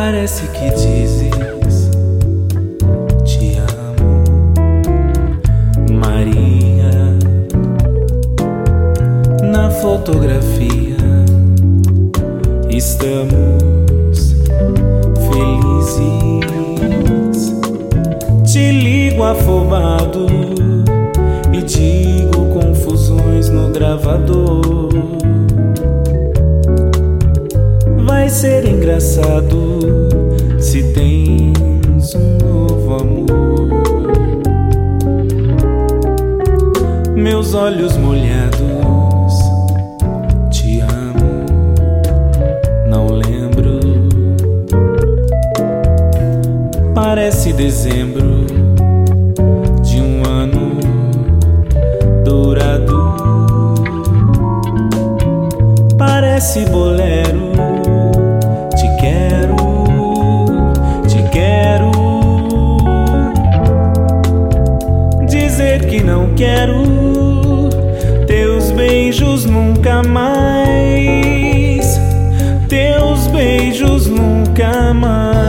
Parece que dizes te amo, Maria. Na fotografia estamos felizes. Te ligo afobado e digo confusões no gravador. Vai ser engraçado se tens um novo amor. Meus olhos molhados, te amo, não lembro. Parece dezembro de um ano dourado. Parece bolero. Que não quero teus beijos nunca mais, teus beijos nunca mais.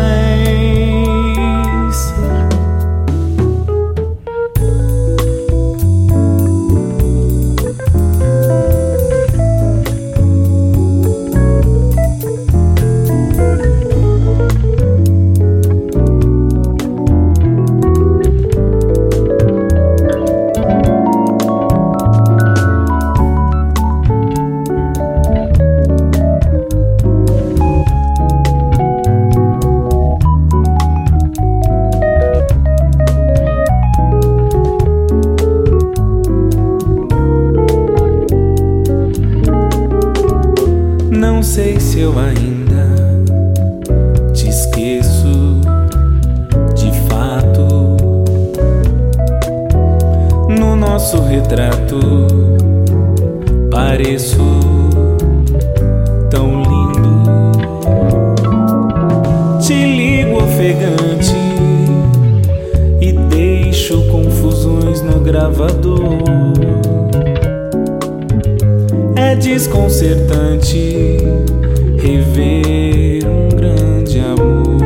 Não sei se eu ainda te esqueço de fato. No nosso retrato pareço tão lindo. Te ligo ofegante e deixo confusões no gravador. É desconcertante rever um grande amor.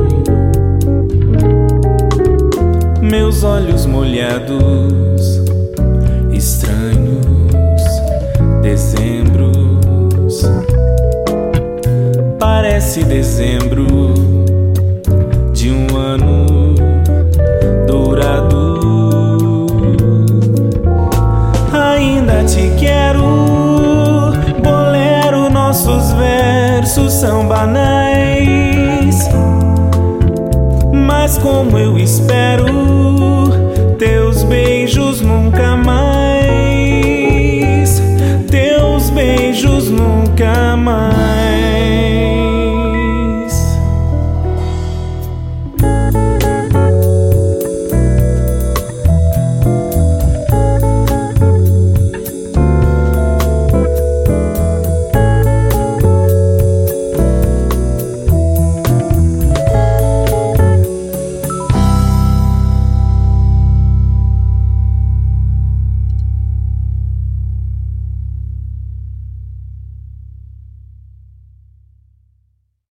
Meus olhos molhados, estranhos dezembros. Parece dezembro de um ano dourado. Ainda te quero, nossos versos são banais, mas como eu espero teus beijos nunca